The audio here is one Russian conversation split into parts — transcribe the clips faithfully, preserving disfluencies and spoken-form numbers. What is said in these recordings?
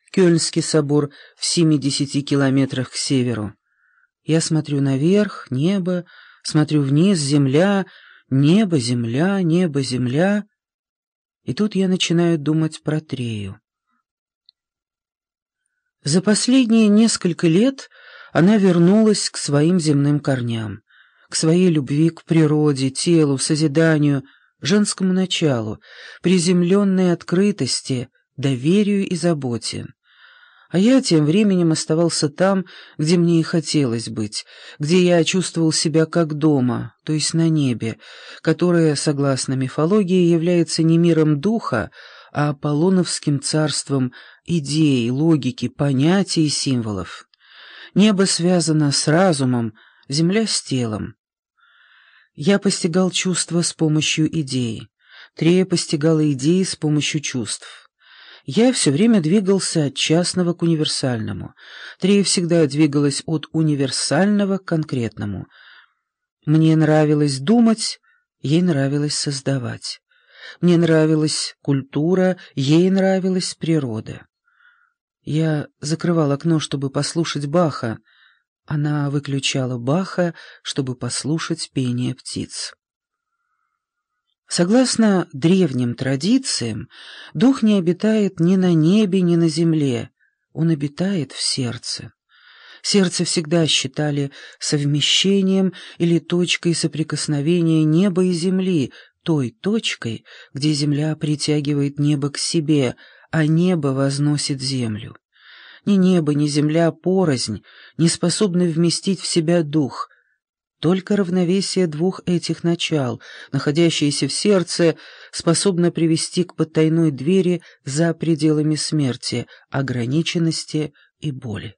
Кёльнский собор в семидесяти километрах к северу. Я смотрю наверх, небо, смотрю вниз, земля, небо, земля, небо, земля. И тут я начинаю думать про Трею. За последние несколько лет она вернулась к своим земным корням, к своей любви к природе, телу, созиданию, женскому началу, приземленной открытости, доверию и заботе. А я тем временем оставался там, где мне и хотелось быть, где я чувствовал себя как дома, то есть на небе, которое, согласно мифологии, является не миром духа, а аполлоновским царством идей, логики, понятий и символов. Небо связано с разумом, земля с телом. Я постигал чувства с помощью идей. Трея постигала идеи с помощью чувств. Я все время двигался от частного к универсальному. Трея всегда двигалась от универсального к конкретному. Мне нравилось думать, ей нравилось создавать. Мне нравилась культура, ей нравилась природа. Я закрывал окно, чтобы послушать Баха. Она выключала Баха, чтобы послушать пение птиц. Согласно древним традициям, дух не обитает ни на небе, ни на земле. Он обитает в сердце. Сердце всегда считали совмещением или точкой соприкосновения неба и земли, той точкой, где земля притягивает небо к себе, а небо возносит землю. Ни небо, ни земля порознь, не способны вместить в себя дух. Только равновесие двух этих начал, находящееся в сердце, способно привести к потайной двери за пределами смерти, ограниченности и боли.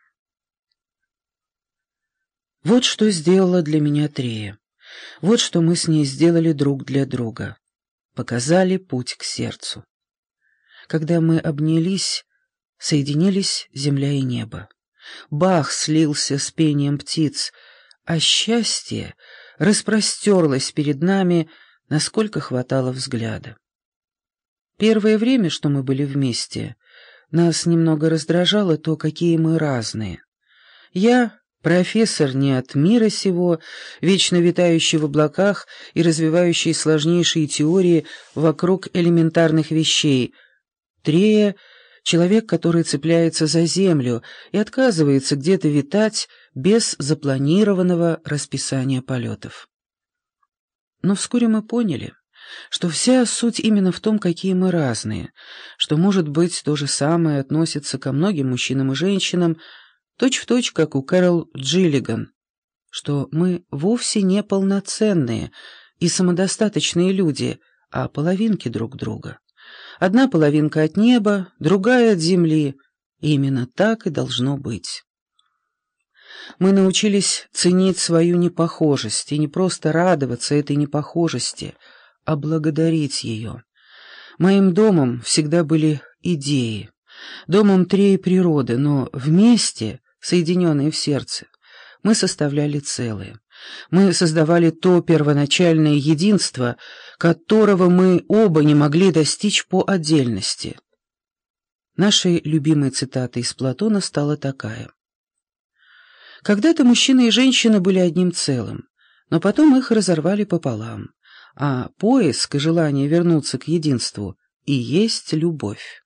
Вот что сделала для меня Трея. Вот что мы с ней сделали друг для друга. Показали путь к сердцу. Когда мы обнялись, соединились земля и небо. Бах слился с пением птиц, а счастье распростерлось перед нами, насколько хватало взгляда. Первое время, что мы были вместе, нас немного раздражало то, какие мы разные. Я — профессор не от мира сего, вечно витающий в облаках и развивающий сложнейшие теории вокруг элементарных вещей. Трея — человек, который цепляется за землю и отказывается где-то витать без запланированного расписания полетов. Но вскоре мы поняли, что вся суть именно в том, какие мы разные, что, может быть, то же самое относится ко многим мужчинам и женщинам, точь-в-точь, как у Кэрол Джиллиган, что мы вовсе не полноценные и самодостаточные люди, а половинки друг друга. Одна половинка от неба, другая от земли. И именно так и должно быть. Мы научились ценить свою непохожесть и не просто радоваться этой непохожести, а благодарить ее. Моим домом всегда были идеи, домом Треи природы, но вместе, соединенные в сердце, мы составляли целое. Мы создавали то первоначальное единство, которого мы оба не могли достичь по отдельности. Нашей любимой цитатой из Платона стала такая: «Когда-то мужчина и женщина были одним целым, но потом их разорвали пополам, а поиск и желание вернуться к единству и есть любовь».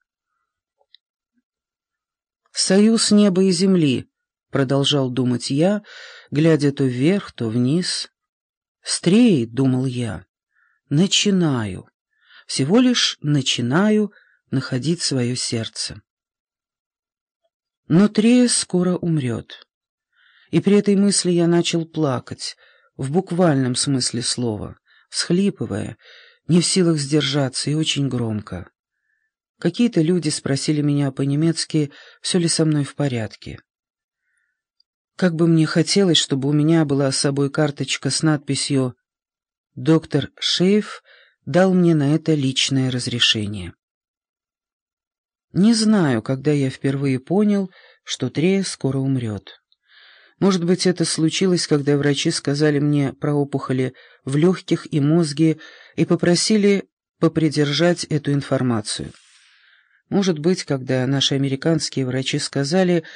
«Союз неба и земли», — продолжал думать я, глядя то вверх, то вниз. «С Треей, — думал я, — начинаю, всего лишь начинаю находить свое сердце». Но Трея скоро умрет. И при этой мысли я начал плакать, в буквальном смысле слова, всхлипывая, не в силах сдержаться и очень громко. Какие-то люди спросили меня по-немецки, все ли со мной в порядке. Как бы мне хотелось, чтобы у меня была с собой карточка с надписью «Доктор Шейф дал мне на это личное разрешение». Не знаю, когда я впервые понял, что Трея скоро умрет. Может быть, это случилось, когда врачи сказали мне про опухоли в легких и мозге и попросили попридержать эту информацию. Может быть, когда наши американские врачи сказали,